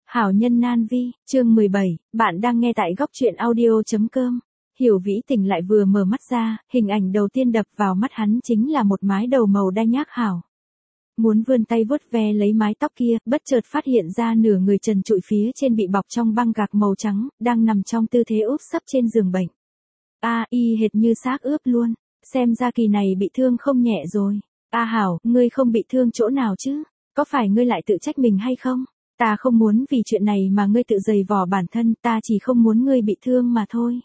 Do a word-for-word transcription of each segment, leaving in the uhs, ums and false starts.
Hảo nhân nan vi, chương mười bảy, bạn đang nghe tại góc truyện audio.com. Hiểu Vĩ tỉnh lại vừa mở mắt ra, hình ảnh đầu tiên đập vào mắt hắn chính là một mái đầu màu đa nhác hảo. Muốn vươn tay vuốt ve lấy mái tóc kia, bất chợt phát hiện ra nửa người trần trụi phía trên bị bọc trong băng gạc màu trắng, đang nằm trong tư thế úp sấp trên giường bệnh. A, y hệt như xác ướp luôn, xem ra kỳ này bị thương không nhẹ rồi. A Hảo, ngươi không bị thương chỗ nào chứ? Có phải ngươi lại tự trách mình hay không? Ta không muốn vì chuyện này mà ngươi tự dày vò bản thân, ta chỉ không muốn ngươi bị thương mà thôi.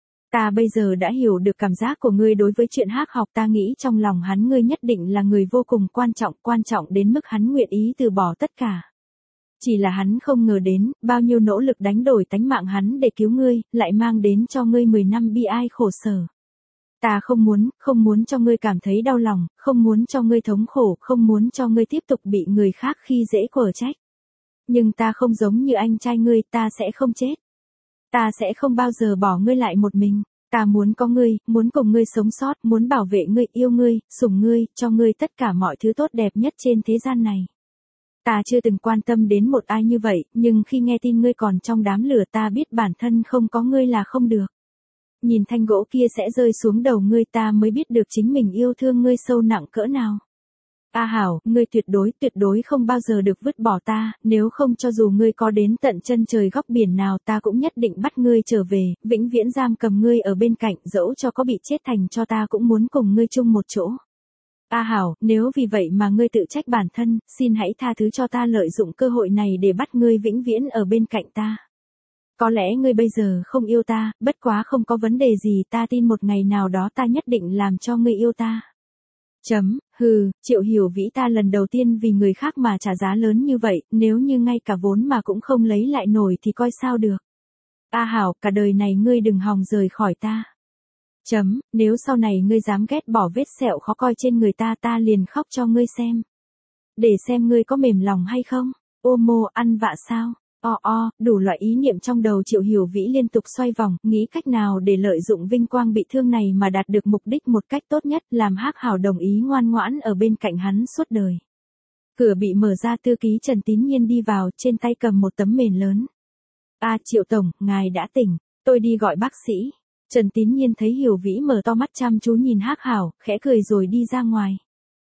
Ta bây giờ đã hiểu được cảm giác của ngươi đối với chuyện hắc học, ta nghĩ trong lòng hắn ngươi nhất định là người vô cùng quan trọng, quan trọng đến mức hắn nguyện ý từ bỏ tất cả. Chỉ là hắn không ngờ đến, bao nhiêu nỗ lực đánh đổi tánh mạng hắn để cứu ngươi, lại mang đến cho ngươi mười năm bi ai khổ sở. Ta không muốn, không muốn cho ngươi cảm thấy đau lòng, không muốn cho ngươi thống khổ, không muốn cho ngươi tiếp tục bị người khác khi dễ quở trách. Nhưng ta không giống như anh trai ngươi, ta sẽ không chết. Ta sẽ không bao giờ bỏ ngươi lại một mình. Ta muốn có ngươi, muốn cùng ngươi sống sót, muốn bảo vệ ngươi, yêu ngươi, sủng ngươi, cho ngươi tất cả mọi thứ tốt đẹp nhất trên thế gian này. Ta chưa từng quan tâm đến một ai như vậy, nhưng khi nghe tin ngươi còn trong đám lửa ta biết bản thân không có ngươi là không được. Nhìn thanh gỗ kia sẽ rơi xuống đầu ngươi ta mới biết được chính mình yêu thương ngươi sâu nặng cỡ nào. A Hảo, ngươi tuyệt đối, tuyệt đối không bao giờ được vứt bỏ ta, nếu không cho dù ngươi có đến tận chân trời góc biển nào ta cũng nhất định bắt ngươi trở về, vĩnh viễn giam cầm ngươi ở bên cạnh, dẫu cho có bị chết thành cho ta cũng muốn cùng ngươi chung một chỗ. A Hảo, nếu vì vậy mà ngươi tự trách bản thân, xin hãy tha thứ cho ta lợi dụng cơ hội này để bắt ngươi vĩnh viễn ở bên cạnh ta. Có lẽ ngươi bây giờ không yêu ta, bất quá không có vấn đề gì, ta tin một ngày nào đó ta nhất định làm cho ngươi yêu ta. Chấm, hừ, Triệu Hiểu Vĩ ta lần đầu tiên vì người khác mà trả giá lớn như vậy, nếu như ngay cả vốn mà cũng không lấy lại nổi thì coi sao được. A Hảo, cả đời này ngươi đừng hòng rời khỏi ta. Chấm, nếu sau này ngươi dám ghét bỏ vết sẹo khó coi trên người ta ta liền khóc cho ngươi xem. Để xem ngươi có mềm lòng hay không. Ô mô, ăn vạ sao? O o, đủ loại ý niệm trong đầu Triệu Hiểu Vĩ liên tục xoay vòng, nghĩ cách nào để lợi dụng vinh quang bị thương này mà đạt được mục đích một cách tốt nhất, làm hắc Hảo đồng ý ngoan ngoãn ở bên cạnh hắn suốt đời. Cửa bị mở ra, thư ký Trần Tín Nhiên đi vào, trên tay cầm một tấm mền lớn. A Triệu Tổng, ngài đã tỉnh, tôi đi gọi bác sĩ. Trần Tín Nhiên thấy Hiểu Vĩ mở to mắt chăm chú nhìn hắc Hảo, khẽ cười rồi đi ra ngoài.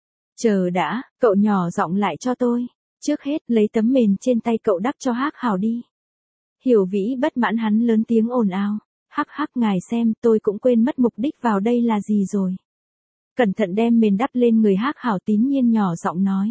Chờ đã, cậu nhỏ giọng lại cho tôi. Trước hết, lấy tấm mền trên tay cậu đắp cho hắc Hảo đi. Hiểu Vĩ bất mãn hắn lớn tiếng ồn ào. Hắc hắc ngài xem, tôi cũng quên mất mục đích vào đây là gì rồi. Cẩn thận đem mền đắp lên người hắc Hảo, Tín Nhiên nhỏ giọng nói.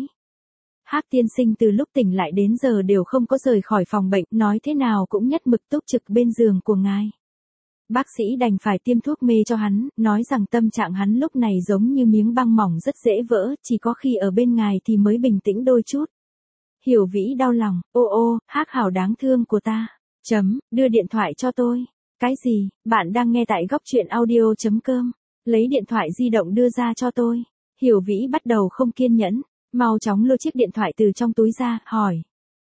Hắc tiên sinh từ lúc tỉnh lại đến giờ đều không có rời khỏi phòng bệnh, nói thế nào cũng nhất mực túc trực bên giường của ngài. Bác sĩ đành phải tiêm thuốc mê cho hắn, nói rằng tâm trạng hắn lúc này giống như miếng băng mỏng rất dễ vỡ, chỉ có khi ở bên ngài thì mới bình tĩnh đôi chút. Hiểu Vĩ đau lòng, ô ô, hắc Hảo đáng thương của ta. Chấm, đưa điện thoại cho tôi. Cái gì, bạn đang nghe tại góc truyện audio.com. Lấy điện thoại di động đưa ra cho tôi. Hiểu Vĩ bắt đầu không kiên nhẫn, mau chóng lôi chiếc điện thoại từ trong túi ra, hỏi.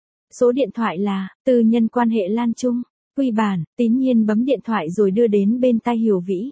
Số điện thoại là, tư nhân quan hệ Lan Trung. Quy bản, Tín Nhiên bấm điện thoại rồi đưa đến bên tai Hiểu Vĩ.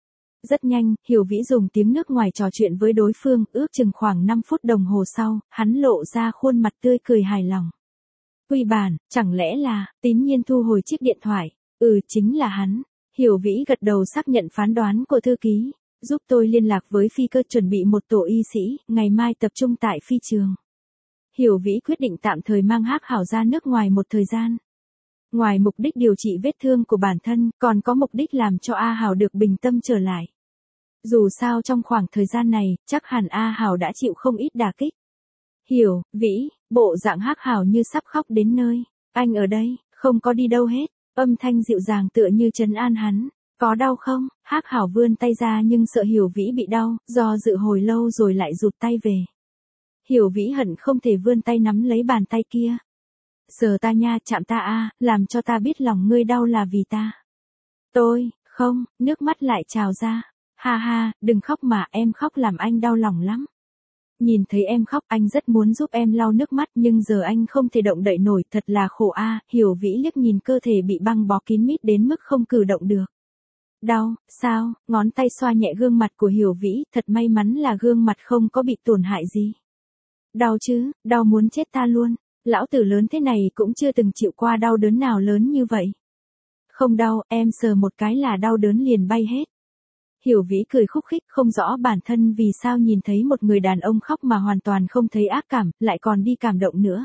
Rất nhanh, Hiểu Vĩ dùng tiếng nước ngoài trò chuyện với đối phương, ước chừng khoảng năm phút đồng hồ sau, hắn lộ ra khuôn mặt tươi cười hài lòng. Quy bản, chẳng lẽ là, Tín Nhiên thu hồi chiếc điện thoại, ừ chính là hắn. Hiểu Vĩ gật đầu xác nhận phán đoán của thư ký, giúp tôi liên lạc với phi cơ chuẩn bị một tổ y sĩ, ngày mai tập trung tại phi trường. Hiểu Vĩ quyết định tạm thời mang hắc Hảo ra nước ngoài một thời gian. Ngoài mục đích điều trị vết thương của bản thân, còn có mục đích làm cho A Hảo được bình tâm trở lại. Dù sao trong khoảng thời gian này, chắc hẳn A Hảo đã chịu không ít đả kích. Hiểu Vĩ, bộ dạng hắc Hảo như sắp khóc đến nơi. Anh ở đây, không có đi đâu hết. Âm thanh dịu dàng tựa như trấn an hắn. Có đau không? Hắc Hảo vươn tay ra nhưng sợ Hiểu Vĩ bị đau, do dự hồi lâu rồi lại rụt tay về. Hiểu Vĩ hận không thể vươn tay nắm lấy bàn tay kia. Sờ ta nha, chạm ta a, làm cho ta biết lòng ngươi đau là vì ta. Tôi, không, nước mắt lại trào ra. Ha ha, đừng khóc mà, em khóc làm anh đau lòng lắm. Nhìn thấy em khóc anh rất muốn giúp em lau nước mắt nhưng giờ anh không thể động đậy nổi, thật là khổ a. Hiểu Vĩ liếc nhìn cơ thể bị băng bó kín mít đến mức không cử động được. Đau, sao? Ngón tay xoa nhẹ gương mặt của Hiểu Vĩ, thật may mắn là gương mặt không có bị tổn hại gì. Đau chứ, đau muốn chết ta luôn. Lão tử lớn thế này cũng chưa từng chịu qua đau đớn nào lớn như vậy. Không đau, em sờ một cái là đau đớn liền bay hết. Hiểu Vĩ cười khúc khích, không rõ bản thân vì sao nhìn thấy một người đàn ông khóc mà hoàn toàn không thấy ác cảm, lại còn đi cảm động nữa.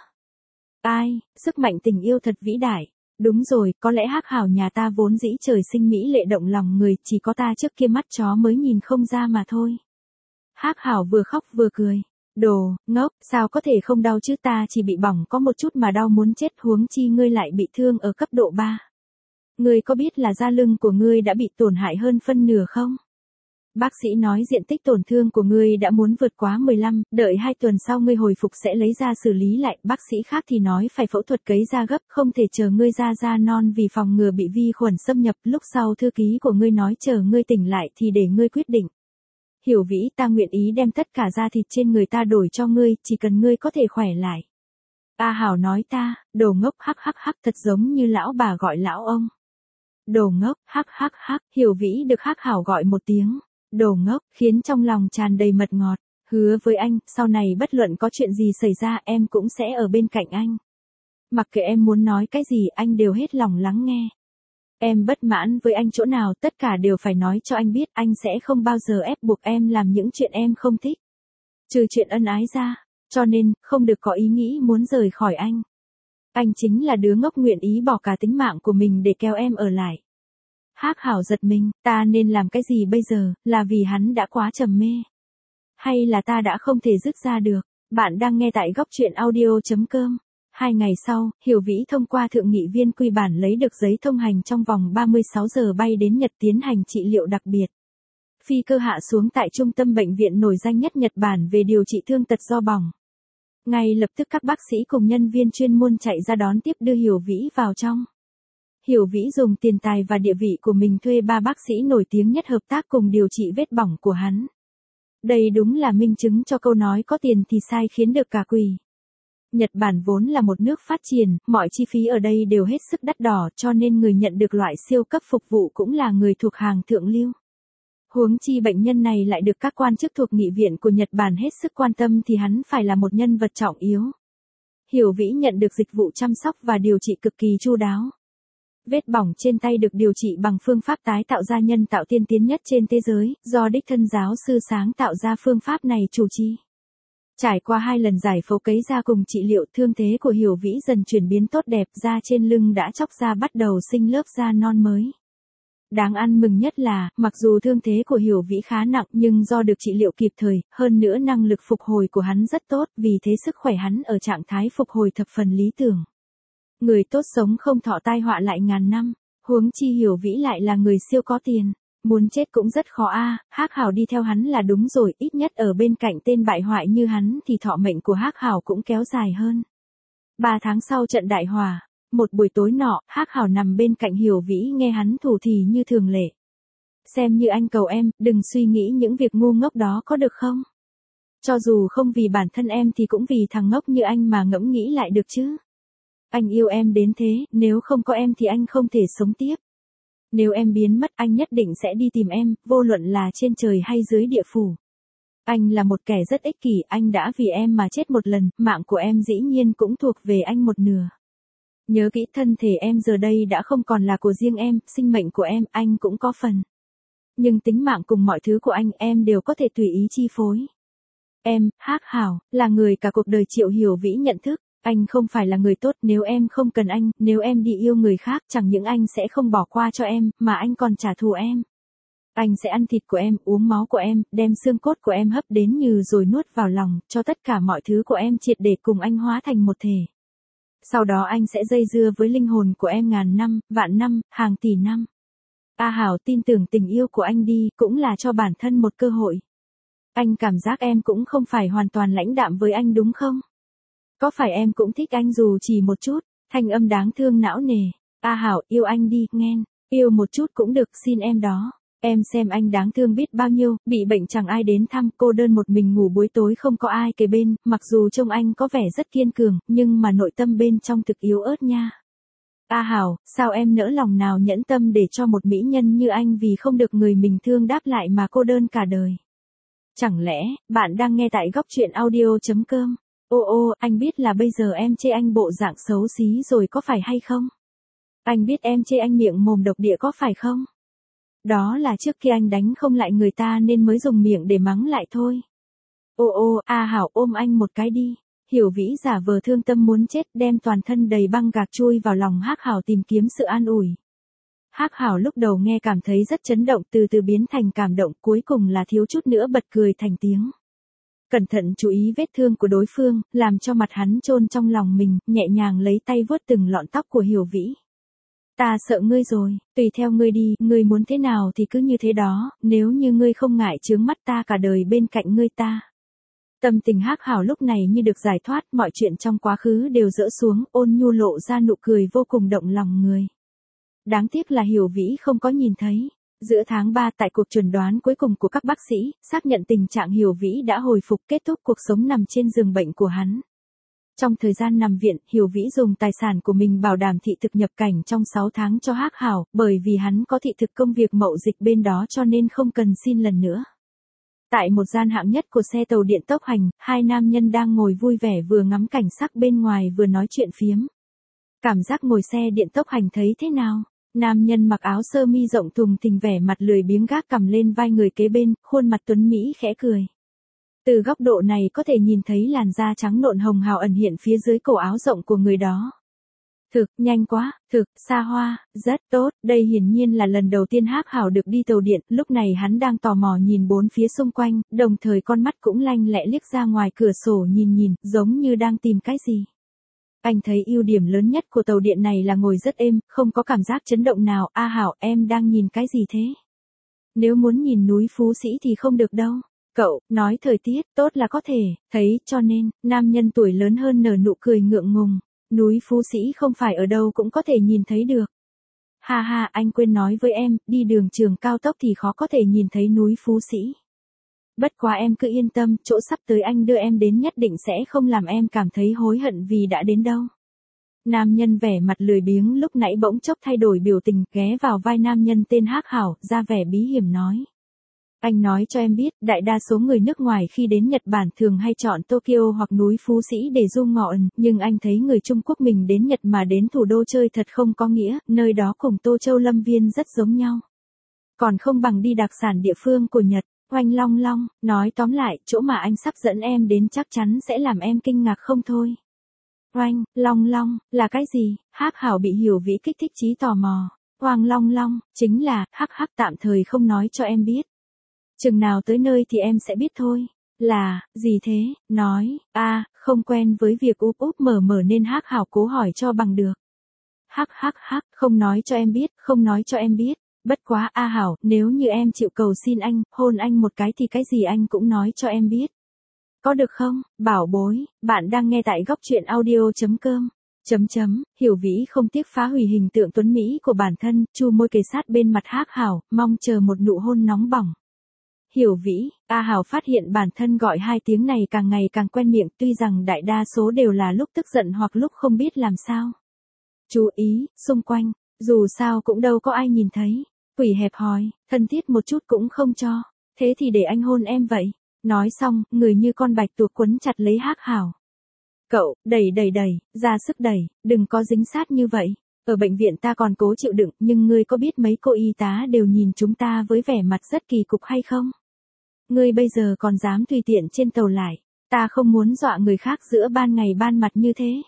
Ai, sức mạnh tình yêu thật vĩ đại. Đúng rồi, có lẽ Hắc Hảo nhà ta vốn dĩ trời sinh mỹ lệ động lòng người, chỉ có ta trước kia mắt chó mới nhìn không ra mà thôi. Hắc Hảo vừa khóc vừa cười. Đồ, ngốc, sao có thể không đau chứ, ta chỉ bị bỏng có một chút mà đau muốn chết, huống chi ngươi lại bị thương ở cấp độ ba. Ngươi có biết là da lưng của ngươi đã bị tổn hại hơn phân nửa không? Bác sĩ nói diện tích tổn thương của ngươi đã muốn vượt quá mười lăm, đợi hai tuần sau ngươi hồi phục sẽ lấy ra xử lý lại. Bác sĩ khác thì nói phải phẫu thuật cấy da gấp, không thể chờ ngươi ra da non vì phòng ngừa bị vi khuẩn xâm nhập. Lúc sau thư ký của ngươi nói chờ ngươi tỉnh lại thì để ngươi quyết định. Hiểu Vĩ, ta nguyện ý đem tất cả da thịt trên người ta đổi cho ngươi, chỉ cần ngươi có thể khỏe lại. A Hảo nói ta, đồ ngốc, hắc hắc hắc, thật giống như lão bà gọi lão ông. Đồ ngốc, hắc hắc hắc, Hiểu Vĩ được Hắc Hảo gọi một tiếng. Đồ ngốc, khiến trong lòng tràn đầy mật ngọt. Hứa với anh, sau này bất luận có chuyện gì xảy ra em cũng sẽ ở bên cạnh anh. Mặc kệ em muốn nói cái gì anh đều hết lòng lắng nghe. Em bất mãn với anh chỗ nào tất cả đều phải nói cho anh biết, anh sẽ không bao giờ ép buộc em làm những chuyện em không thích. Trừ chuyện ân ái ra, cho nên, không được có ý nghĩ muốn rời khỏi anh. Anh chính là đứa ngốc nguyện ý bỏ cả tính mạng của mình để kéo em ở lại. Hắc Hảo giật mình, ta nên làm cái gì bây giờ, là vì hắn đã quá trầm mê. Hay là ta đã không thể dứt ra được. Bạn đang nghe tại góc truyện audio.com. Hai ngày sau, Hiểu Vĩ thông qua thượng nghị viên quy bản lấy được giấy thông hành trong vòng ba mươi sáu giờ bay đến Nhật tiến hành trị liệu đặc biệt. Phi cơ hạ xuống tại trung tâm bệnh viện nổi danh nhất Nhật Bản về điều trị thương tật do bỏng. Ngay lập tức các bác sĩ cùng nhân viên chuyên môn chạy ra đón tiếp đưa Hiểu Vĩ vào trong. Hiểu Vĩ dùng tiền tài và địa vị của mình thuê ba bác sĩ nổi tiếng nhất hợp tác cùng điều trị vết bỏng của hắn. Đây đúng là minh chứng cho câu nói có tiền thì sai khiến được cả quỷ. Nhật Bản vốn là một nước phát triển, mọi chi phí ở đây đều hết sức đắt đỏ cho nên người nhận được loại siêu cấp phục vụ cũng là người thuộc hàng thượng lưu. Huống chi bệnh nhân này lại được các quan chức thuộc nghị viện của Nhật Bản hết sức quan tâm thì hắn phải là một nhân vật trọng yếu. Hiểu Vĩ nhận được dịch vụ chăm sóc và điều trị cực kỳ chu đáo. Vết bỏng trên tay được điều trị bằng phương pháp tái tạo da nhân tạo tiên tiến nhất trên thế giới, do đích thân giáo sư sáng tạo ra phương pháp này chủ trì. Trải qua hai lần giải phẫu cấy da cùng trị liệu, thương thế của Hiểu Vĩ dần chuyển biến tốt đẹp, da trên lưng đã chóc ra bắt đầu sinh lớp da non mới. Đáng ăn mừng nhất là, mặc dù thương thế của Hiểu Vĩ khá nặng nhưng do được trị liệu kịp thời, hơn nữa năng lực phục hồi của hắn rất tốt, vì thế sức khỏe hắn ở trạng thái phục hồi thập phần lý tưởng. Người tốt sống không thọ tai họa lại ngàn năm, huống chi Hiểu Vĩ lại là người siêu có tiền. Muốn chết cũng rất khó a. À. Hắc Hảo đi theo hắn là đúng rồi, ít nhất ở bên cạnh tên bại hoại như hắn thì thọ mệnh của Hắc Hảo cũng kéo dài hơn. Ba tháng sau trận đại hỏa, một buổi tối nọ, Hắc Hảo nằm bên cạnh Hiểu Vĩ nghe hắn thủ thỉ như thường lệ. Xem như anh cầu em, đừng suy nghĩ những việc ngu ngốc đó có được không? Cho dù không vì bản thân em thì cũng vì thằng ngốc như anh mà ngẫm nghĩ lại được chứ. Anh yêu em đến thế, nếu không có em thì anh không thể sống tiếp. Nếu em biến mất anh nhất định sẽ đi tìm em, vô luận là trên trời hay dưới địa phủ. Anh là một kẻ rất ích kỷ, anh đã vì em mà chết một lần, mạng của em dĩ nhiên cũng thuộc về anh một nửa. Nhớ kỹ, thân thể em giờ đây đã không còn là của riêng em, sinh mệnh của em, anh cũng có phần. Nhưng tính mạng cùng mọi thứ của anh, em đều có thể tùy ý chi phối. Em, Hắc Hảo, là người cả cuộc đời Triệu Hiểu Vĩ nhận thức. Anh không phải là người tốt, nếu em không cần anh, nếu em đi yêu người khác, chẳng những anh sẽ không bỏ qua cho em, mà anh còn trả thù em. Anh sẽ ăn thịt của em, uống máu của em, đem xương cốt của em hấp đến như rồi nuốt vào lòng, cho tất cả mọi thứ của em triệt để cùng anh hóa thành một thể. Sau đó anh sẽ dây dưa với linh hồn của em ngàn năm, vạn năm, hàng tỷ năm. A Hảo tin tưởng tình yêu của anh đi, cũng là cho bản thân một cơ hội. Anh cảm giác em cũng không phải hoàn toàn lãnh đạm với anh đúng không? Có phải em cũng thích anh dù chỉ một chút? Thanh âm đáng thương não nề. A Hảo, yêu anh đi, nghen. Yêu một chút cũng được, xin em đó. Em xem anh đáng thương biết bao nhiêu, bị bệnh chẳng ai đến thăm, cô đơn một mình ngủ buổi tối không có ai kề bên, mặc dù trông anh có vẻ rất kiên cường, nhưng mà nội tâm bên trong thực yếu ớt nha. A Hảo, sao em nỡ lòng nào nhẫn tâm để cho một mỹ nhân như anh vì không được người mình thương đáp lại mà cô đơn cả đời? Chẳng lẽ, bạn đang nghe tại góc truyện audio chấm com? Ô ô, anh biết là bây giờ em chê anh bộ dạng xấu xí rồi có phải hay không? Anh biết em chê anh miệng mồm độc địa có phải không? Đó là trước kia anh đánh không lại người ta nên mới dùng miệng để mắng lại thôi. Ô ô, A Hảo ôm anh một cái đi. Hiểu Vĩ giả vờ thương tâm muốn chết, đem toàn thân đầy băng gạc chui vào lòng Hắc Hảo tìm kiếm sự an ủi. Hắc Hảo lúc đầu nghe cảm thấy rất chấn động, từ từ biến thành cảm động, cuối cùng là thiếu chút nữa bật cười thành tiếng. Cẩn thận chú ý vết thương của đối phương, làm cho mặt hắn chôn trong lòng mình, nhẹ nhàng lấy tay vuốt từng lọn tóc của Hiểu Vĩ. Ta sợ ngươi rồi, tùy theo ngươi đi, ngươi muốn thế nào thì cứ như thế đó, nếu như ngươi không ngại chướng mắt ta cả đời bên cạnh ngươi ta. Tâm tình Hắc Hảo lúc này như được giải thoát, mọi chuyện trong quá khứ đều dỡ xuống, ôn nhu lộ ra nụ cười vô cùng động lòng người. Đáng tiếc là Hiểu Vĩ không có nhìn thấy. Giữa tháng ba tại cuộc chẩn đoán cuối cùng của các bác sĩ, xác nhận tình trạng Hiểu Vĩ đã hồi phục, kết thúc cuộc sống nằm trên giường bệnh của hắn. Trong thời gian nằm viện, Hiểu Vĩ dùng tài sản của mình bảo đảm thị thực nhập cảnh trong sáu tháng cho Hắc Hảo, bởi vì hắn có thị thực công việc mậu dịch bên đó cho nên không cần xin lần nữa. Tại một gian hạng nhất của xe tàu điện tốc hành, hai nam nhân đang ngồi vui vẻ vừa ngắm cảnh sắc bên ngoài vừa nói chuyện phiếm. Cảm giác ngồi xe điện tốc hành thấy thế nào? Nam nhân mặc áo sơ mi rộng thùng thình vẻ mặt lười biếng gác cằm lên vai người kế bên, khuôn mặt tuấn mỹ khẽ cười. Từ góc độ này có thể nhìn thấy làn da trắng nộn hồng hào ẩn hiện phía dưới cổ áo rộng của người đó. Thực, nhanh quá, thực, xa hoa, rất tốt, đây hiển nhiên là lần đầu tiên Hắc Hảo được đi tàu điện, lúc này hắn đang tò mò nhìn bốn phía xung quanh, đồng thời con mắt cũng lanh lẹ liếc ra ngoài cửa sổ nhìn nhìn, giống như đang tìm cái gì. Anh thấy ưu điểm lớn nhất của tàu điện này là ngồi rất êm, không có cảm giác chấn động nào. A Hảo, em đang nhìn cái gì thế? Nếu muốn nhìn núi Phú Sĩ thì không được đâu. Cậu, nói thời tiết tốt là có thể, thấy, cho nên, nam nhân tuổi lớn hơn nở nụ cười ngượng ngùng. Núi Phú Sĩ không phải ở đâu cũng có thể nhìn thấy được. Ha ha, anh quên nói với em, đi đường trường cao tốc thì khó có thể nhìn thấy núi Phú Sĩ. Bất quá em cứ yên tâm, chỗ sắp tới anh đưa em đến nhất định sẽ không làm em cảm thấy hối hận vì đã đến đâu. Nam nhân vẻ mặt lười biếng lúc nãy bỗng chốc thay đổi biểu tình, ghé vào vai nam nhân tên Hắc Hảo, ra vẻ bí hiểm nói. Anh nói cho em biết, đại đa số người nước ngoài khi đến Nhật Bản thường hay chọn Tokyo hoặc núi Phú Sĩ để du ngoạn, nhưng anh thấy người Trung Quốc mình đến Nhật mà đến thủ đô chơi thật không có nghĩa, nơi đó cùng Tô Châu Lâm Viên rất giống nhau. Còn không bằng đi đặc sản địa phương của Nhật. Oanh long long, nói tóm lại, chỗ mà anh sắp dẫn em đến chắc chắn sẽ làm em kinh ngạc không thôi. Oanh, long long, là cái gì? Hắc Hảo bị Hiểu Vĩ kích thích trí tò mò. Oang long long, chính là, hắc hắc tạm thời không nói cho em biết. Chừng nào tới nơi thì em sẽ biết thôi. Là, gì thế? Nói, a, không quen với việc úp úp mở mở nên Hắc Hảo cố hỏi cho bằng được. Hắc hắc hắc, không nói cho em biết, không nói cho em biết. Bất quá A Hảo, nếu như em chịu cầu xin anh, hôn anh một cái thì cái gì anh cũng nói cho em biết. Có được không, bảo bối, bạn đang nghe tại góc truyện audio.com. Chấm chấm, Hiểu Vĩ không tiếc phá hủy hình tượng tuấn Mỹ của bản thân, chu môi kề sát bên mặt Hắc Hảo, mong chờ một nụ hôn nóng bỏng. Hiểu Vĩ, A Hảo phát hiện bản thân gọi hai tiếng này càng ngày càng quen miệng, tuy rằng đại đa số đều là lúc tức giận hoặc lúc không biết làm sao. Chú ý, xung quanh, dù sao cũng đâu có ai nhìn thấy. Quỷ hẹp hòi, thân thiết một chút cũng không cho. Thế thì để anh hôn em vậy. Nói xong, người như con bạch tuộc quấn chặt lấy Hắc Hảo. Cậu, đẩy đẩy đẩy, ra sức đẩy, đừng có dính sát như vậy. Ở bệnh viện ta còn cố chịu đựng, nhưng ngươi có biết mấy cô y tá đều nhìn chúng ta với vẻ mặt rất kỳ cục hay không? Ngươi bây giờ còn dám tùy tiện trên tàu lại. Ta không muốn dọa người khác giữa ban ngày ban mặt như thế.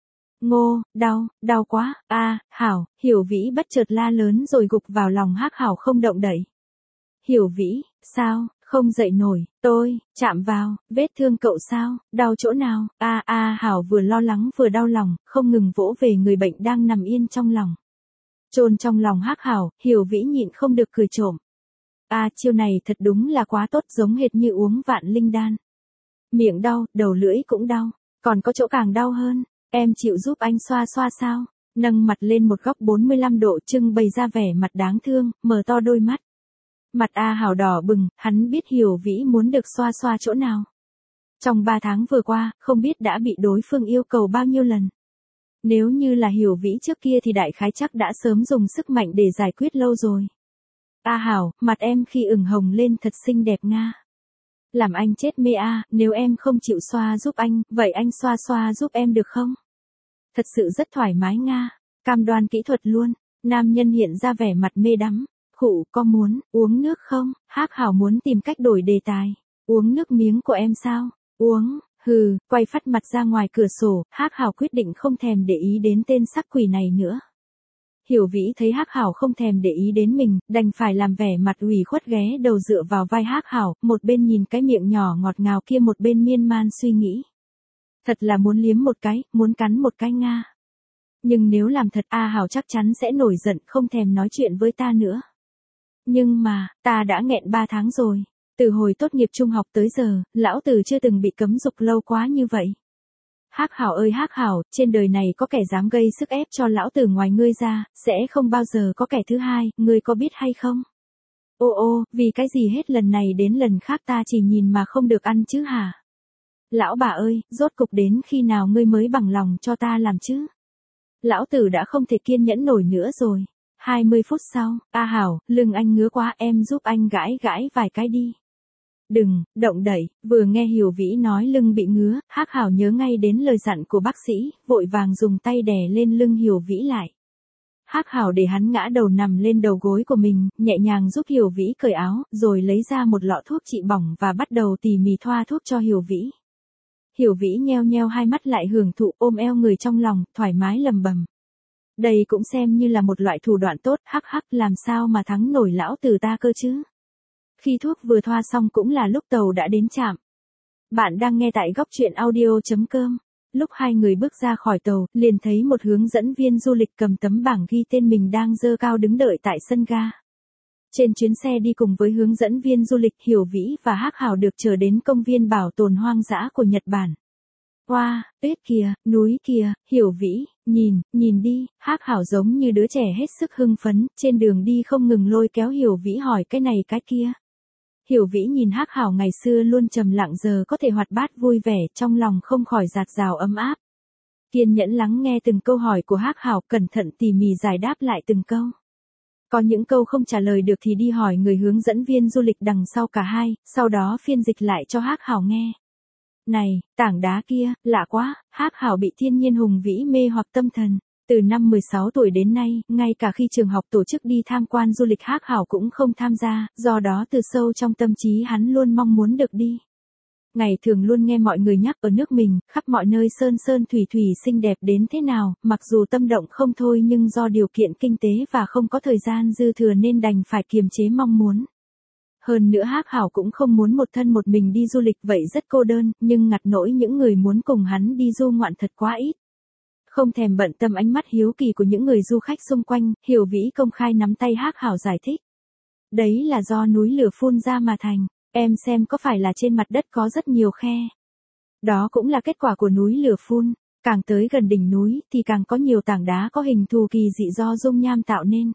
Ngô, đau, đau quá, a, à, Hảo, Hiểu Vĩ bất chợt la lớn rồi gục vào lòng Hắc Hảo không động đậy. Hiểu Vĩ, sao, không dậy nổi, tôi, chạm vào, vết thương cậu sao, đau chỗ nào, a à, a à, Hảo vừa lo lắng vừa đau lòng, không ngừng vỗ về người bệnh đang nằm yên trong lòng. Chôn trong lòng Hắc Hảo, Hiểu Vĩ nhịn không được cười trộm. A à, chiêu này thật đúng là quá tốt, giống hệt như uống vạn linh đan. Miệng đau, đầu lưỡi cũng đau, còn có chỗ càng đau hơn. Em chịu giúp anh xoa xoa sao? Nâng mặt lên một góc bốn mươi lăm độ trưng bày ra vẻ mặt đáng thương, mở to đôi mắt. Mặt A Hảo đỏ bừng, hắn biết Hiểu Vĩ muốn được xoa xoa chỗ nào. Trong ba tháng vừa qua, không biết đã bị đối phương yêu cầu bao nhiêu lần. Nếu như là Hiểu Vĩ trước kia thì đại khái chắc đã sớm dùng sức mạnh để giải quyết lâu rồi. A Hảo, mặt em khi ửng hồng lên thật xinh đẹp nga. Làm anh chết mê à, nếu em không chịu xoa giúp anh, vậy anh xoa xoa giúp em được không? Thật sự rất thoải mái nga, cam đoan kỹ thuật luôn. Nam nhân hiện ra vẻ mặt mê đắm. Khụ, có muốn uống nước không? Hắc Hảo muốn tìm cách đổi đề tài. Uống nước miếng của em sao? Uống, hừ, quay phát mặt ra ngoài cửa sổ, Hắc Hảo quyết định không thèm để ý đến tên sắc quỷ này nữa. Hiểu Vĩ thấy Hắc Hảo không thèm để ý đến mình, đành phải làm vẻ mặt ủy khuất ghé đầu dựa vào vai Hắc Hảo, một bên nhìn cái miệng nhỏ ngọt ngào kia một bên miên man suy nghĩ. Thật là muốn liếm một cái, muốn cắn một cái nga. Nhưng nếu làm thật A Hảo chắc chắn sẽ nổi giận không thèm nói chuyện với ta nữa. Nhưng mà, ta đã nghẹn ba tháng rồi. Từ hồi tốt nghiệp trung học tới giờ, lão tử chưa từng bị cấm dục lâu quá như vậy. Hắc Hảo ơi Hắc Hảo, trên đời này có kẻ dám gây sức ép cho lão tử ngoài ngươi ra, sẽ không bao giờ có kẻ thứ hai, ngươi có biết hay không? Ô ô, vì cái gì hết lần này đến lần khác ta chỉ nhìn mà không được ăn chứ hả? Lão bà ơi, rốt cục đến khi nào ngươi mới bằng lòng cho ta làm chứ? Lão tử đã không thể kiên nhẫn nổi nữa rồi. hai mươi phút sau, A Hảo, lưng anh ngứa quá em giúp anh gãi gãi vài cái đi. Đừng, động đậy, vừa nghe Hiểu Vĩ nói lưng bị ngứa, Hắc Hảo nhớ ngay đến lời dặn của bác sĩ, vội vàng dùng tay đè lên lưng Hiểu Vĩ lại. Hắc Hảo để hắn ngã đầu nằm lên đầu gối của mình, nhẹ nhàng giúp Hiểu Vĩ cởi áo, rồi lấy ra một lọ thuốc trị bỏng và bắt đầu tỉ mỉ thoa thuốc cho Hiểu Vĩ. Hiểu Vĩ nheo nheo hai mắt lại hưởng thụ ôm eo người trong lòng, thoải mái lầm bầm. Đây cũng xem như là một loại thủ đoạn tốt, hắc hắc làm sao mà thắng nổi lão tử ta cơ chứ. Khi thuốc vừa thoa xong cũng là lúc tàu đã đến trạm. Bạn đang nghe tại góc truyện audio chấm com. Lúc hai người bước ra khỏi tàu, liền thấy một hướng dẫn viên du lịch cầm tấm bảng ghi tên mình đang giơ cao đứng đợi tại sân ga. Trên chuyến xe đi cùng với hướng dẫn viên du lịch Hiểu Vĩ và Hắc Hảo được trở đến công viên bảo tồn hoang dã của Nhật Bản. Wow, tuyết kìa, núi kìa, Hiểu Vĩ, nhìn, nhìn đi, Hắc Hảo giống như đứa trẻ hết sức hưng phấn, trên đường đi không ngừng lôi kéo Hiểu Vĩ hỏi cái này cái kia. Hiểu Vĩ nhìn Hắc Hảo ngày xưa luôn trầm lặng giờ có thể hoạt bát vui vẻ, trong lòng không khỏi dạt dào ấm áp. Kiên nhẫn lắng nghe từng câu hỏi của Hắc Hảo, cẩn thận tỉ mỉ giải đáp lại từng câu. Có những câu không trả lời được thì đi hỏi người hướng dẫn viên du lịch đằng sau cả hai, sau đó phiên dịch lại cho Hắc Hảo nghe. Này, tảng đá kia, lạ quá, Hắc Hảo bị thiên nhiên hùng vĩ mê hoặc tâm thần. Từ năm mười sáu tuổi đến nay, ngay cả khi trường học tổ chức đi tham quan du lịch Hắc Hảo cũng không tham gia, do đó từ sâu trong tâm trí hắn luôn mong muốn được đi. Ngày thường luôn nghe mọi người nhắc ở nước mình, khắp mọi nơi sơn sơn thủy thủy xinh đẹp đến thế nào, mặc dù tâm động không thôi nhưng do điều kiện kinh tế và không có thời gian dư thừa nên đành phải kiềm chế mong muốn. Hơn nữa Hắc Hảo cũng không muốn một thân một mình đi du lịch vậy rất cô đơn, nhưng ngặt nỗi những người muốn cùng hắn đi du ngoạn thật quá ít. Không thèm bận tâm ánh mắt hiếu kỳ của những người du khách xung quanh, Hiểu Vĩ công khai nắm tay Hắc Hảo giải thích. Đấy là do núi lửa phun ra mà thành, em xem có phải là trên mặt đất có rất nhiều khe. Đó cũng là kết quả của núi lửa phun, càng tới gần đỉnh núi thì càng có nhiều tảng đá có hình thù kỳ dị do dung nham tạo nên.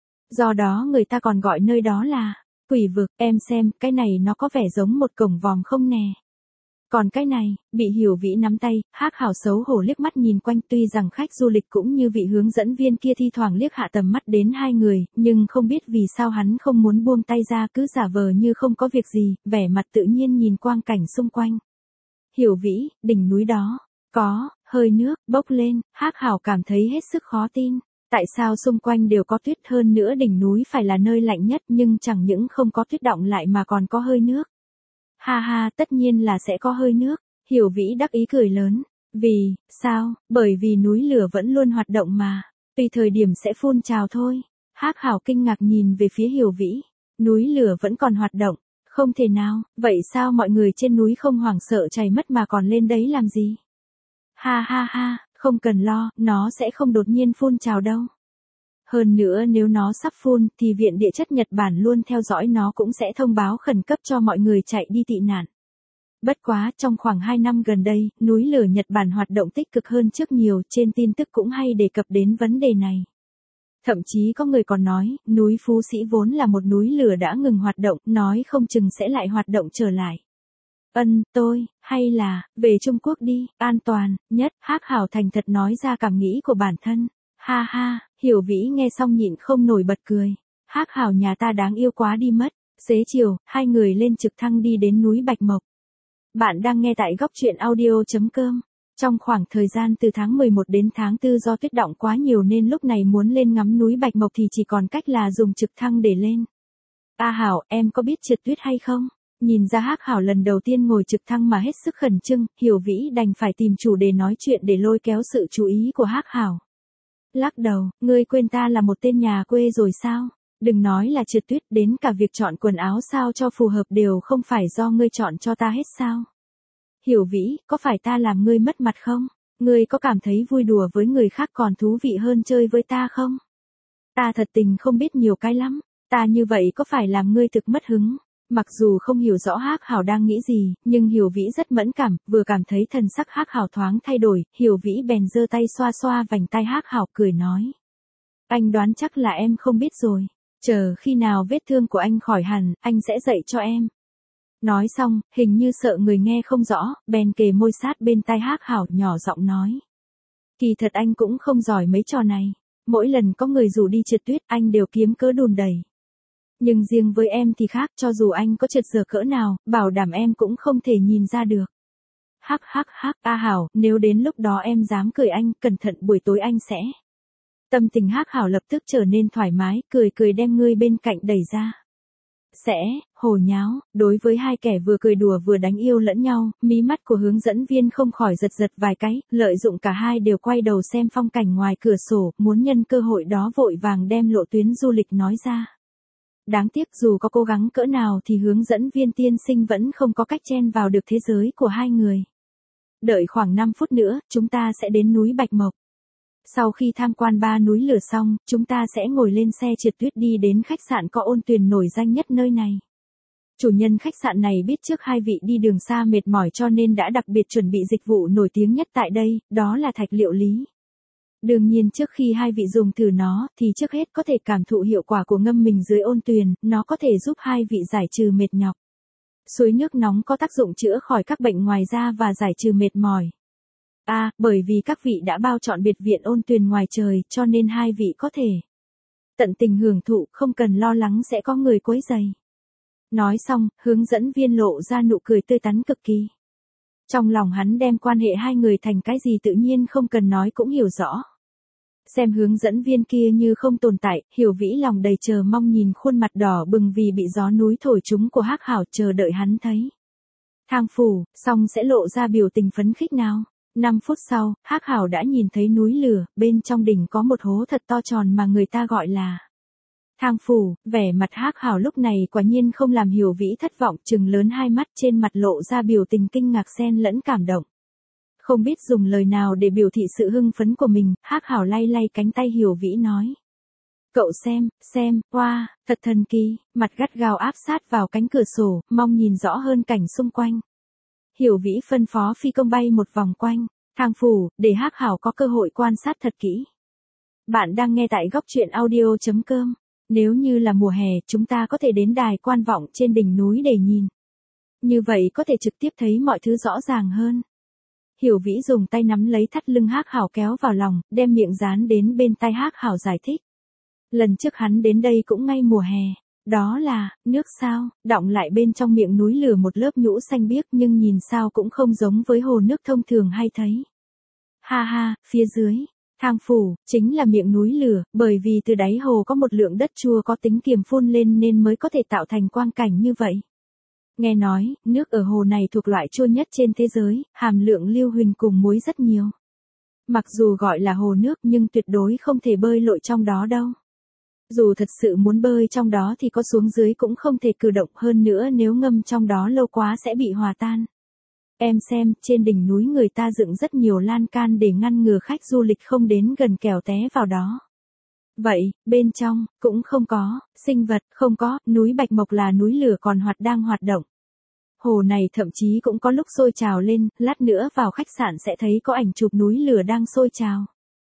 Do đó người ta còn gọi nơi đó là quỷ vực, em xem, cái này nó có vẻ giống một cổng vòm không nè. Còn cái này, bị Hiểu Vĩ nắm tay, Hắc Hảo xấu hổ liếc mắt nhìn quanh, tuy rằng khách du lịch cũng như vị hướng dẫn viên kia thi thoảng liếc hạ tầm mắt đến hai người, nhưng không biết vì sao hắn không muốn buông tay ra cứ giả vờ như không có việc gì, vẻ mặt tự nhiên nhìn quang cảnh xung quanh. Hiểu Vĩ, đỉnh núi đó, có, hơi nước, bốc lên, Hắc Hảo cảm thấy hết sức khó tin. Tại sao xung quanh đều có tuyết, hơn nữa đỉnh núi phải là nơi lạnh nhất nhưng chẳng những không có tuyết đọng lại mà còn có hơi nước. Ha ha, tất nhiên là sẽ có hơi nước, Hiểu Vĩ đắc ý cười lớn. Vì, sao, bởi vì núi lửa vẫn luôn hoạt động mà, tùy thời điểm sẽ phun trào thôi. Hắc Hảo kinh ngạc nhìn về phía Hiểu Vĩ, núi lửa vẫn còn hoạt động, không thể nào, vậy sao mọi người trên núi không hoảng sợ chảy mất mà còn lên đấy làm gì? Ha ha ha, không cần lo, nó sẽ không đột nhiên phun trào đâu. Hơn nữa nếu nó sắp phun thì Viện Địa chất Nhật Bản luôn theo dõi nó cũng sẽ thông báo khẩn cấp cho mọi người chạy đi tị nạn. Bất quá, trong khoảng hai năm gần đây, núi lửa Nhật Bản hoạt động tích cực hơn trước nhiều, trên tin tức cũng hay đề cập đến vấn đề này. Thậm chí có người còn nói, núi Phú Sĩ vốn là một núi lửa đã ngừng hoạt động, nói không chừng sẽ lại hoạt động trở lại. Ân, tôi, hay là, về Trung Quốc đi, an toàn, nhất, Hắc Hảo thành thật nói ra cảm nghĩ của bản thân. Ha ha, Hiểu Vĩ nghe xong nhịn không nổi bật cười. Hắc Hảo nhà ta đáng yêu quá đi mất, Xế chiều, hai người lên trực thăng đi đến núi Bạch Mộc. Bạn đang nghe tại góc truyện audio.com. Trong khoảng thời gian từ tháng mười một đến tháng tư do tuyết đọng quá nhiều nên lúc này muốn lên ngắm núi Bạch Mộc thì chỉ còn cách là dùng trực thăng để lên. A Hảo, em có biết trượt tuyết hay không? Nhìn ra Hắc Hảo lần đầu tiên ngồi trực thăng mà hết sức khẩn trương, Hiểu Vĩ đành phải tìm chủ đề nói chuyện để lôi kéo sự chú ý của Hắc Hảo. Lắc đầu, ngươi quên ta là một tên nhà quê rồi sao? Đừng nói là trượt tuyết, đến cả việc chọn quần áo sao cho phù hợp đều không phải do ngươi chọn cho ta hết sao? Hiểu Vĩ, có phải ta làm ngươi mất mặt không? Ngươi có cảm thấy vui đùa với người khác còn thú vị hơn chơi với ta không? Ta thật tình không biết nhiều cái lắm, ta như vậy có phải làm ngươi thực mất hứng? Mặc dù không hiểu rõ Hắc Hảo đang nghĩ gì, nhưng Hiểu Vĩ rất mẫn cảm, vừa cảm thấy thần sắc Hắc Hảo thoáng thay đổi, Hiểu Vĩ bèn giơ tay xoa xoa vành tay Hắc Hảo cười nói. Anh đoán chắc là em không biết rồi, chờ khi nào vết thương của anh khỏi hẳn, anh sẽ dạy cho em. Nói xong, hình như sợ người nghe không rõ, bèn kề môi sát bên tai Hắc Hảo nhỏ giọng nói. Kỳ thật anh cũng không giỏi mấy trò này, mỗi lần có người rủ đi trượt tuyết anh đều kiếm cớ đùn đẩy. Nhưng riêng với em thì khác, cho dù anh có trượt dở cỡ nào, bảo đảm em cũng không thể nhìn ra được. Hắc hắc hắc, A Hảo, nếu đến lúc đó em dám cười anh, cẩn thận buổi tối anh sẽ. Tâm tình Hắc Hảo lập tức trở nên thoải mái, cười cười đem ngươi bên cạnh đẩy ra. Sẽ, hồ nháo, đối với hai kẻ vừa cười đùa vừa đánh yêu lẫn nhau, mí mắt của hướng dẫn viên không khỏi giật giật vài cái, lợi dụng cả hai đều quay đầu xem phong cảnh ngoài cửa sổ, muốn nhân cơ hội đó vội vàng đem lộ tuyến du lịch nói ra. Đáng tiếc dù có cố gắng cỡ nào thì hướng dẫn viên tiên sinh vẫn không có cách chen vào được thế giới của hai người. Đợi khoảng năm phút nữa, chúng ta sẽ đến núi Bạch Mộc. Sau khi tham quan ba núi lửa xong, chúng ta sẽ ngồi lên xe trượt tuyết đi đến khách sạn có ôn tuyền nổi danh nhất nơi này. Chủ nhân khách sạn này biết trước hai vị đi đường xa mệt mỏi cho nên đã đặc biệt chuẩn bị dịch vụ nổi tiếng nhất tại đây, đó là thạch liệu lý. Đương nhiên trước khi hai vị dùng thử nó, thì trước hết có thể cảm thụ hiệu quả của ngâm mình dưới ôn tuyền, nó có thể giúp hai vị giải trừ mệt nhọc. Suối nước nóng có tác dụng chữa khỏi các bệnh ngoài da và giải trừ mệt mỏi. À, bởi vì các vị đã bao chọn biệt viện ôn tuyền ngoài trời, cho nên hai vị có thể tận tình hưởng thụ, không cần lo lắng sẽ có người quấy rầy. Nói xong, hướng dẫn viên lộ ra nụ cười tươi tắn cực kỳ. Trong lòng hắn đem quan hệ hai người thành cái gì tự nhiên không cần nói cũng hiểu rõ. Xem hướng dẫn viên kia như không tồn tại, Hiểu Vĩ lòng đầy chờ mong nhìn khuôn mặt đỏ bừng vì bị gió núi thổi trúng của Hắc Hảo, chờ đợi hắn thấy. Thang phủ, xong sẽ lộ ra biểu tình phấn khích nào. Năm phút sau, Hắc Hảo đã nhìn thấy núi lửa, bên trong đỉnh có một hố thật to tròn mà người ta gọi là thang phủ. Vẻ mặt Hắc Hảo lúc này quả nhiên không làm Hiểu Vĩ thất vọng, trừng lớn hai mắt, trên mặt lộ ra biểu tình kinh ngạc xen lẫn cảm động. Không biết dùng lời nào để biểu thị sự hưng phấn của mình, Hắc Hảo lay lay cánh tay Hiểu Vĩ nói. Cậu xem, xem, wow, thật thần kỳ, mặt gắt gao áp sát vào cánh cửa sổ, mong nhìn rõ hơn cảnh xung quanh. Hiểu Vĩ phân phó phi công bay một vòng quanh thang phủ, để Hắc Hảo có cơ hội quan sát thật kỹ. Bạn đang nghe tại góc truyện audio.com. Nếu như là mùa hè, chúng ta có thể đến đài quan vọng trên đỉnh núi để nhìn. Như vậy có thể trực tiếp thấy mọi thứ rõ ràng hơn. Hiểu Vĩ dùng tay nắm lấy thắt lưng Hắc Hảo kéo vào lòng, đem miệng dán đến bên tai Hắc Hảo giải thích. Lần trước hắn đến đây cũng ngay mùa hè. Đó là, nước sao, đọng lại bên trong miệng núi lửa một lớp nhũ xanh biếc nhưng nhìn sao cũng không giống với hồ nước thông thường hay thấy. Ha ha, phía dưới, thang phủ, chính là miệng núi lửa, bởi vì từ đáy hồ có một lượng đất chua có tính kiềm phun lên nên mới có thể tạo thành quang cảnh như vậy. Nghe nói, nước ở hồ này thuộc loại chua nhất trên thế giới, hàm lượng lưu huỳnh cùng muối rất nhiều. Mặc dù gọi là hồ nước nhưng tuyệt đối không thể bơi lội trong đó đâu. Dù thật sự muốn bơi trong đó thì có xuống dưới cũng không thể cử động, hơn nữa nếu ngâm trong đó lâu quá sẽ bị hòa tan. Em xem, trên đỉnh núi người ta dựng rất nhiều lan can để ngăn ngừa khách du lịch không đến gần kẻo té vào đó. Vậy, bên trong, cũng không có, sinh vật, không có, núi Bạch Mộc là núi lửa còn hoạt đang hoạt động. Hồ này thậm chí cũng có lúc sôi trào lên, lát nữa vào khách sạn sẽ thấy có ảnh chụp núi lửa đang sôi trào.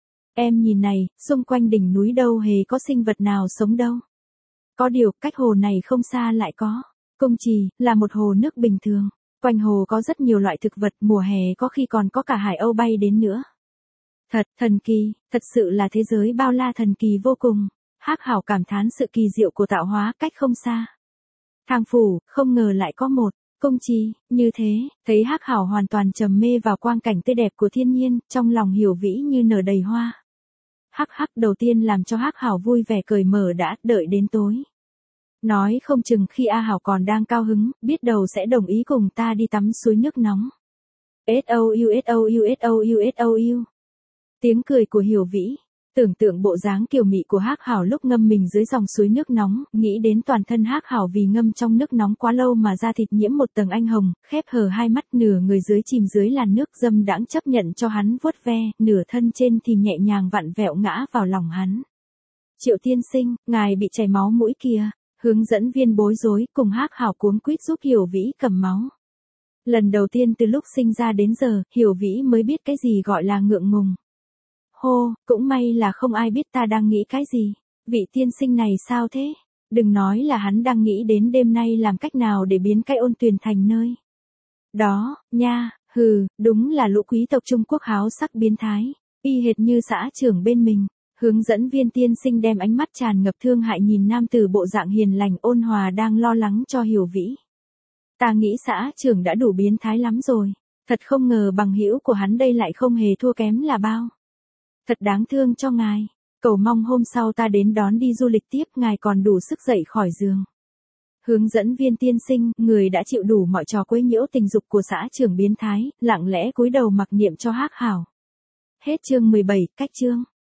Em nhìn này, xung quanh đỉnh núi đâu hề có sinh vật nào sống đâu. Có điều, cách hồ này không xa lại có Cung Trì, là một hồ nước bình thường. Quanh hồ có rất nhiều loại thực vật, mùa hè có khi còn có cả hải âu bay đến nữa. Thật, thần kỳ, thật sự là thế giới bao la thần kỳ vô cùng. Hắc Hảo cảm thán sự kỳ diệu của tạo hóa cách không xa. Thang phủ, không ngờ lại có một công trí, như thế, thấy Hắc Hảo hoàn toàn trầm mê vào quang cảnh tươi đẹp của thiên nhiên, trong lòng Hiểu Vĩ như nở đầy hoa. Hắc hắc đầu tiên làm cho Hắc Hảo vui vẻ cởi mở đã, đợi đến tối. Nói không chừng khi A Hảo còn đang cao hứng, biết đầu sẽ đồng ý cùng ta đi tắm suối nước nóng. sou sou sou sou. Tiếng cười của Hiểu Vĩ. Tưởng tượng bộ dáng kiều mị của Hắc Hảo lúc ngâm mình dưới dòng suối nước nóng, nghĩ đến toàn thân Hắc Hảo vì ngâm trong nước nóng quá lâu mà da thịt nhiễm một tầng anh hồng, khép hờ hai mắt, nửa người dưới chìm dưới làn nước dâm đãng chấp nhận cho hắn vuốt ve, nửa thân trên thì nhẹ nhàng vặn vẹo ngã vào lòng hắn. Triệu tiên sinh, ngài bị chảy máu mũi kìa, hướng dẫn viên bối rối cùng Hắc Hảo cuống quýt giúp Hiểu Vĩ cầm máu. Lần đầu tiên từ lúc sinh ra đến giờ, Hiểu Vĩ mới biết cái gì gọi là ngượng ngùng. Hô, cũng may là không ai biết ta đang nghĩ cái gì. Vị tiên sinh này sao thế? Đừng nói là hắn đang nghĩ đến đêm nay làm cách nào để biến cái ôn tuyền thành nơi. Đó, nha, hừ, đúng là lũ quý tộc Trung Quốc háo sắc biến thái. Y hệt như xã trưởng bên mình. Hướng dẫn viên tiên sinh đem ánh mắt tràn ngập thương hại nhìn nam tử bộ dạng hiền lành ôn hòa đang lo lắng cho Hiểu Vĩ. Ta nghĩ xã trưởng đã đủ biến thái lắm rồi. Thật không ngờ bằng hữu của hắn đây lại không hề thua kém là bao. Thật đáng thương cho ngài. Cầu mong hôm sau ta đến đón đi du lịch tiếp, ngài còn đủ sức dậy khỏi giường. Hướng dẫn viên tiên sinh, người đã chịu đủ mọi trò quấy nhiễu tình dục của xã trưởng biến thái, lặng lẽ cúi đầu mặc niệm cho Hắc Hảo. Hết chương mười bảy, cách chương.